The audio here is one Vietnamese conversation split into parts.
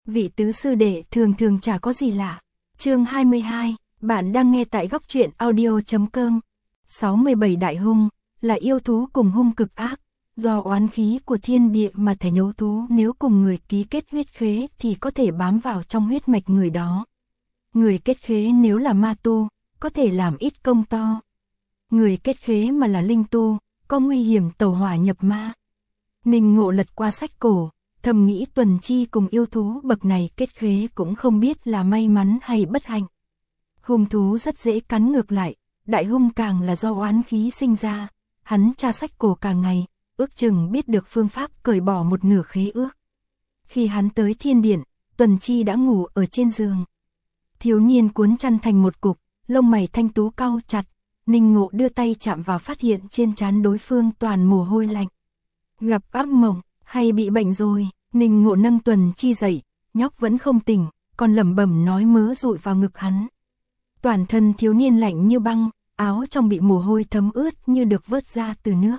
vị tứ sư đệ thường thường chả có gì lạ. Chương 22, bạn đang nghe tại góc truyện audio.com. 67 đại hung, là yêu thú cùng hung cực ác, do oán khí của thiên địa mà thể nhấu thú nếu cùng người ký kết huyết khế thì có thể bám vào trong huyết mạch người đó. Người kết khế nếu là ma tu, có thể làm ít công to. Người kết khế mà là linh tu, có nguy hiểm tẩu hỏa nhập ma. Ninh Ngộ lật qua sách cổ, thầm nghĩ Tuần Chi cùng yêu thú bậc này kết khế cũng không biết là may mắn hay bất hạnh. Hung thú rất dễ cắn ngược lại, đại hung càng là do oán khí sinh ra. Hắn tra sách cổ càng ngày, ước chừng biết được phương pháp cởi bỏ một nửa khế ước. Khi hắn tới thiên điện, Tuần Chi đã ngủ ở trên giường. Thiếu niên cuốn chăn thành một cục, lông mày thanh tú cau chặt. Ninh Ngộ đưa tay chạm vào phát hiện trên trán đối phương toàn mồ hôi lạnh. Gặp ác mộng, hay bị bệnh rồi? Ninh Ngộ nâng Tuần Chi dậy, nhóc vẫn không tỉnh, còn lẩm bẩm nói mớ dụi vào ngực hắn. Toàn thân thiếu niên lạnh như băng, áo trong bị mồ hôi thấm ướt như được vớt ra từ nước.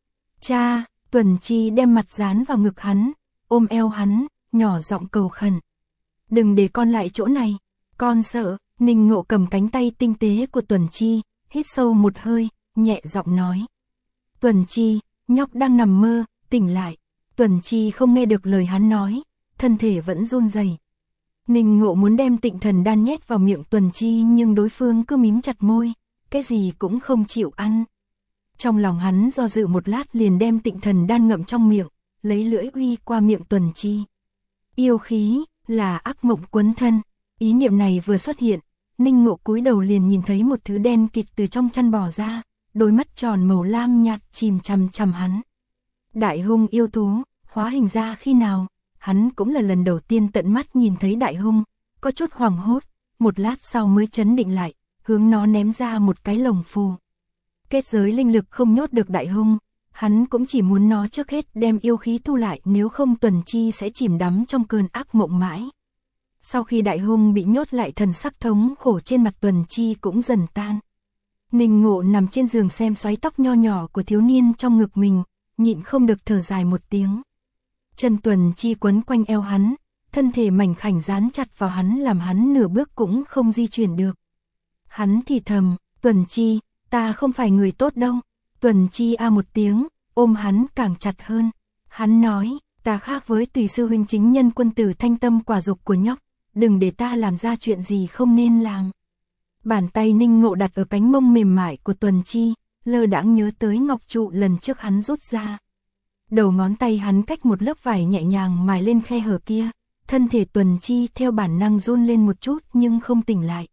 Cha, Tuần Chi đem mặt dán vào ngực hắn, ôm eo hắn, nhỏ giọng cầu khẩn. Đừng để con lại chỗ này, con sợ. Ninh Ngộ cầm cánh tay tinh tế của Tuần Chi, hít sâu một hơi, nhẹ giọng nói. Tuần Chi, nhóc đang nằm mơ, tỉnh lại. Tuần Chi không nghe được lời hắn nói, thân thể vẫn run rẩy. Ninh Ngộ muốn đem Tịnh Thần Đan nhét vào miệng Tuần Chi nhưng đối phương cứ mím chặt môi, cái gì cũng không chịu ăn. Trong lòng hắn do dự một lát liền đem Tịnh Thần Đan ngậm trong miệng, lấy lưỡi uy qua miệng Tuần Chi. Yêu khí, là ác mộng quấn thân. Ý niệm này vừa xuất hiện, Ninh Ngộ cúi đầu liền nhìn thấy một thứ đen kịt từ trong chăn bò ra, đôi mắt tròn màu lam nhạt chìm chằm chằm hắn. Đại hung yêu thú, hóa hình ra khi nào? Hắn cũng là lần đầu tiên tận mắt nhìn thấy đại hung, có chút hoảng hốt, một lát sau mới trấn định lại, hướng nó ném ra một cái lồng phù. Kết giới linh lực không nhốt được đại hung, hắn cũng chỉ muốn nó trước hết đem yêu khí thu lại, nếu không Tuần Chi sẽ chìm đắm trong cơn ác mộng mãi. Sau khi đại hung bị nhốt lại, thần sắc thống khổ trên mặt Tuần Chi cũng dần tan. Ninh Ngộ nằm trên giường xem xoáy tóc nho nhỏ của thiếu niên trong ngực mình, nhịn không được thở dài một tiếng. Chân Tuần Chi quấn quanh eo hắn, thân thể mảnh khảnh dán chặt vào hắn làm hắn nửa bước cũng không di chuyển được. Hắn thì thầm, Tuần Chi, ta không phải người tốt đâu. Tuần Chi a một tiếng, ôm hắn càng chặt hơn. Hắn nói, ta khác với Tùy sư huynh chính nhân quân tử thanh tâm quả dục của nhóc, đừng để ta làm ra chuyện gì không nên làm. Bàn tay Ninh Ngộ đặt ở cánh mông mềm mại của Tuần Chi, lơ đãng nhớ tới ngọc trụ lần trước hắn rút ra. Đầu ngón tay hắn cách một lớp vải nhẹ nhàng mài lên khe hở kia, thân thể Tuần Chi theo bản năng run lên một chút nhưng không tỉnh lại.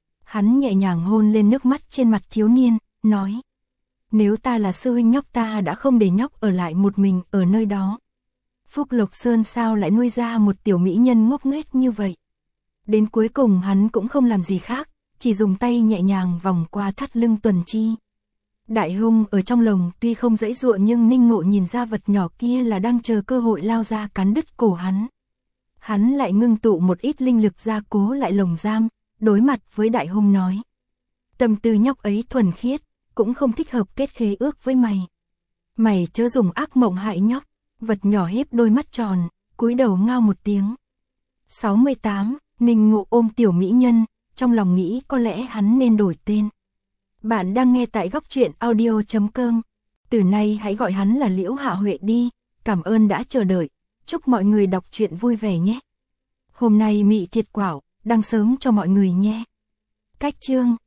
Hắn nhẹ nhàng hôn lên nước mắt trên mặt thiếu niên, nói. Nếu ta là sư huynh nhóc ta đã không để nhóc ở lại một mình ở nơi đó. Phúc Lộc Sơn sao lại nuôi ra một tiểu mỹ nhân ngốc nghếch như vậy? Đến cuối cùng hắn cũng không làm gì khác, chỉ dùng tay nhẹ nhàng vòng qua thắt lưng Tuần Chi. Đại hung ở trong lồng tuy không giãy giụa nhưng Ninh Ngộ nhìn ra vật nhỏ kia là đang chờ cơ hội lao ra cắn đứt cổ hắn. Hắn lại ngưng tụ một ít linh lực ra cố lại lồng giam, đối mặt với đại hung nói. Tâm tư nhóc ấy thuần khiết, cũng không thích hợp kết khế ước với mày. Mày chớ dùng ác mộng hại nhóc. Vật nhỏ híp đôi mắt tròn, cúi đầu ngao một tiếng. 68, Ninh Ngộ ôm tiểu mỹ nhân, trong lòng nghĩ có lẽ hắn nên đổi tên. Bạn đang nghe tại góc truyện audio.com. Từ nay hãy gọi hắn là Liễu Hạ Huệ đi. Cảm ơn đã chờ đợi. Chúc mọi người đọc truyện vui vẻ nhé. Hôm nay Mị Thiệt Quảo đăng sớm cho mọi người nhé. Cách chương